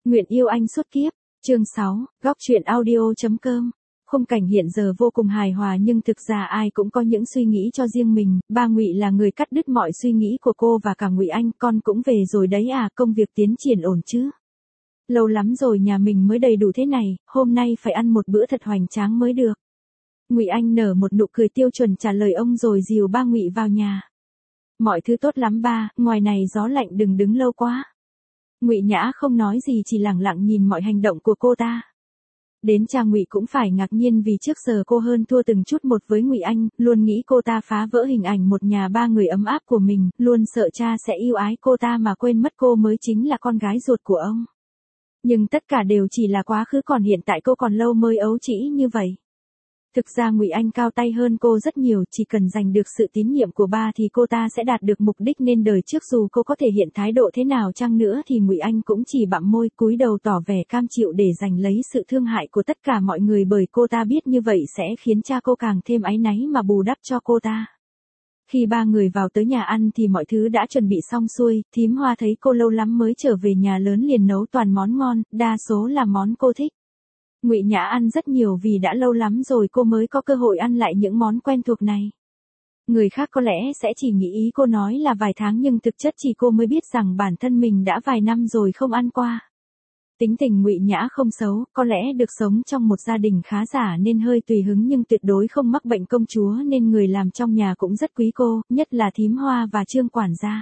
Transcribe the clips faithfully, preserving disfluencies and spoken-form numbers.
Nguyện yêu anh suốt kiếp. Chương sáu, góc truyện audio.com. Khung cảnh hiện giờ vô cùng hài hòa nhưng thực ra ai cũng có những suy nghĩ cho riêng mình, ba Ngụy là người cắt đứt mọi suy nghĩ của cô và cả Ngụy Anh, con cũng về rồi đấy à, công việc tiến triển ổn chứ? Lâu lắm rồi nhà mình mới đầy đủ thế này, hôm nay phải ăn một bữa thật hoành tráng mới được. Ngụy Anh nở một nụ cười tiêu chuẩn trả lời ông rồi dìu ba Ngụy vào nhà. Mọi thứ tốt lắm ba, ngoài này gió lạnh đừng đứng lâu quá. Ngụy Nhã không nói gì chỉ lẳng lặng nhìn mọi hành động của cô ta. Đến cha Ngụy cũng phải ngạc nhiên vì trước giờ cô hơn thua từng chút một với Ngụy Anh, luôn nghĩ cô ta phá vỡ hình ảnh một nhà ba người ấm áp của mình, luôn sợ cha sẽ yêu ái cô ta mà quên mất cô mới chính là con gái ruột của ông. Nhưng tất cả đều chỉ là quá khứ, còn hiện tại cô còn lâu mới ấu trĩ như vậy. Thực ra Ngụy Anh cao tay hơn cô rất nhiều, chỉ cần giành được sự tín nhiệm của ba thì cô ta sẽ đạt được mục đích nên đời trước dù cô có thể hiện thái độ thế nào chăng nữa thì Ngụy Anh cũng chỉ bặm môi cúi đầu tỏ vẻ cam chịu để giành lấy sự thương hại của tất cả mọi người, bởi cô ta biết như vậy sẽ khiến cha cô càng thêm áy náy mà bù đắp cho cô ta. Khi ba người vào tới nhà ăn thì mọi thứ đã chuẩn bị xong xuôi, thím Hoa thấy cô lâu lắm mới trở về nhà lớn liền nấu toàn món ngon, đa số là món cô thích. Ngụy Nhã ăn rất nhiều vì đã lâu lắm rồi cô mới có cơ hội ăn lại những món quen thuộc này. Người khác có lẽ sẽ chỉ nghĩ ý cô nói là vài tháng nhưng thực chất chỉ cô mới biết rằng bản thân mình đã vài năm rồi không ăn qua. Tính tình Ngụy Nhã không xấu, có lẽ được sống trong một gia đình khá giả nên hơi tùy hứng nhưng tuyệt đối không mắc bệnh công chúa nên người làm trong nhà cũng rất quý cô, nhất là thím Hoa và Trương quản gia.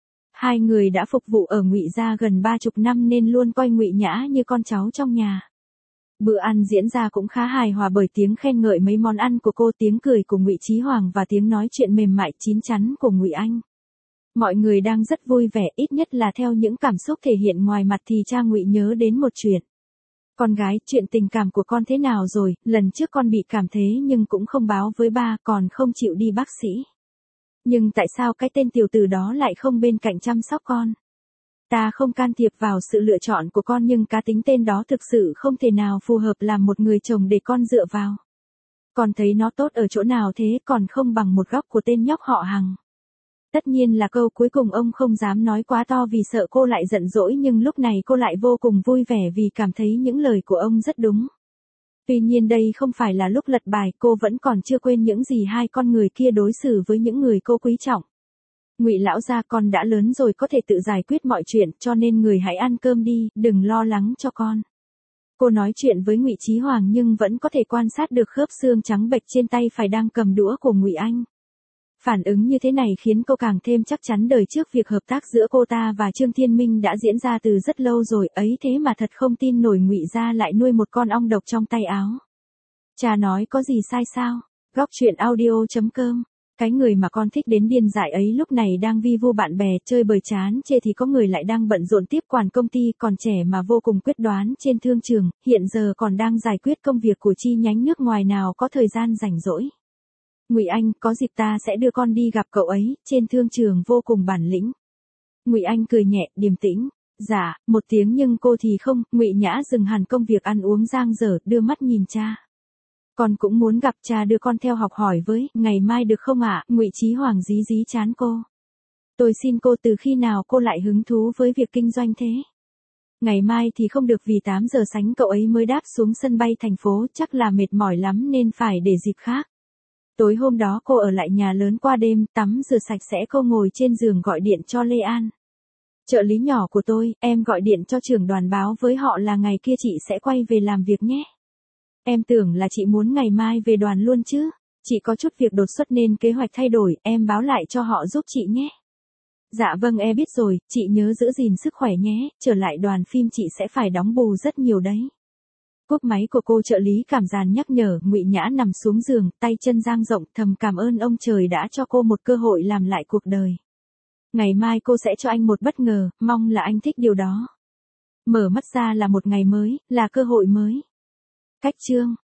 Hai người đã phục vụ ở Ngụy gia gần ba chục năm nên luôn coi Ngụy Nhã như con cháu trong nhà. Bữa ăn diễn ra cũng khá hài hòa bởi tiếng khen ngợi mấy món ăn của cô, tiếng cười của Ngụy Chí Hoàng và tiếng nói chuyện mềm mại chín chắn của Ngụy Anh. Mọi người đang rất vui vẻ, ít nhất là theo những cảm xúc thể hiện ngoài mặt thì cha Ngụy nhớ đến một chuyện. Con gái, chuyện tình cảm của con thế nào rồi, lần trước con bị cảm thế nhưng cũng không báo với ba, còn không chịu đi bác sĩ. Nhưng tại sao cái tên tiểu tử đó lại không bên cạnh chăm sóc con? Ta không can thiệp vào sự lựa chọn của con nhưng cá tính tên đó thực sự không thể nào phù hợp làm một người chồng để con dựa vào. Con thấy nó tốt ở chỗ nào thế, còn không bằng một góc của tên nhóc họ Hằng. Tất nhiên là câu cuối cùng ông không dám nói quá to vì sợ cô lại giận dỗi, nhưng lúc này cô lại vô cùng vui vẻ vì cảm thấy những lời của ông rất đúng. Tuy nhiên đây không phải là lúc lật bài, cô vẫn còn chưa quên những gì hai con người kia đối xử với những người cô quý trọng. Ngụy lão gia, con đã lớn rồi có thể tự giải quyết mọi chuyện, cho nên người hãy ăn cơm đi, đừng lo lắng cho con. Cô nói chuyện với Ngụy Chí Hoàng nhưng vẫn có thể quan sát được khớp xương trắng bệch trên tay phải đang cầm đũa của Ngụy Anh. Phản ứng như thế này khiến cô càng thêm chắc chắn đời trước việc hợp tác giữa cô ta và Trương Thiên Minh đã diễn ra từ rất lâu rồi, ấy thế mà thật không tin nổi Ngụy gia lại nuôi một con ong độc trong tay áo. Cha nói có gì sai sao? Góc truyện audio.com. Cái người mà con thích đến điên dại ấy lúc này đang vi vu bạn bè chơi bời chán chê thì có người lại đang bận rộn tiếp quản công ty, còn trẻ mà vô cùng quyết đoán trên thương trường, hiện giờ còn đang giải quyết công việc của chi nhánh nước ngoài, nào có thời gian rảnh rỗi. Ngụy Anh, có dịp ta sẽ đưa con đi gặp cậu ấy, trên thương trường vô cùng bản lĩnh. Ngụy Anh cười nhẹ, điềm tĩnh. Dạ, một tiếng nhưng cô thì không. Ngụy Nhã dừng hẳn công việc ăn uống dang dở, đưa mắt nhìn cha. Con cũng muốn gặp cha, đưa con theo học hỏi với, ngày mai được không ạ? Ngụy Chí Hoàng dí dí chán cô. Tôi xin cô, từ khi nào cô lại hứng thú với việc kinh doanh thế? Ngày mai thì không được vì tám giờ sáng cậu ấy mới đáp xuống sân bay thành phố, chắc là mệt mỏi lắm nên phải để dịp khác. Tối hôm đó cô ở lại nhà lớn qua đêm, tắm rửa sạch sẽ, cô ngồi trên giường gọi điện cho Lê An. Trợ lý nhỏ của tôi, em gọi điện cho trưởng đoàn báo với họ là ngày kia chị sẽ quay về làm việc nhé. Em tưởng là chị muốn ngày mai về đoàn luôn chứ. Chị có chút việc đột xuất nên kế hoạch thay đổi, em báo lại cho họ giúp chị nhé. Dạ vâng, em biết rồi, chị nhớ giữ gìn sức khỏe nhé, trở lại đoàn phim chị sẽ phải đóng bù rất nhiều đấy. Cúp máy của cô trợ lý cảm giàn nhắc nhở. Ngụy Nhã nằm xuống giường, tay chân dang rộng, thầm cảm ơn ông trời đã cho cô một cơ hội làm lại cuộc đời. Ngày mai cô sẽ cho anh một bất ngờ, mong là anh thích điều đó. Mở mắt ra là một ngày mới, là cơ hội mới. Cách chương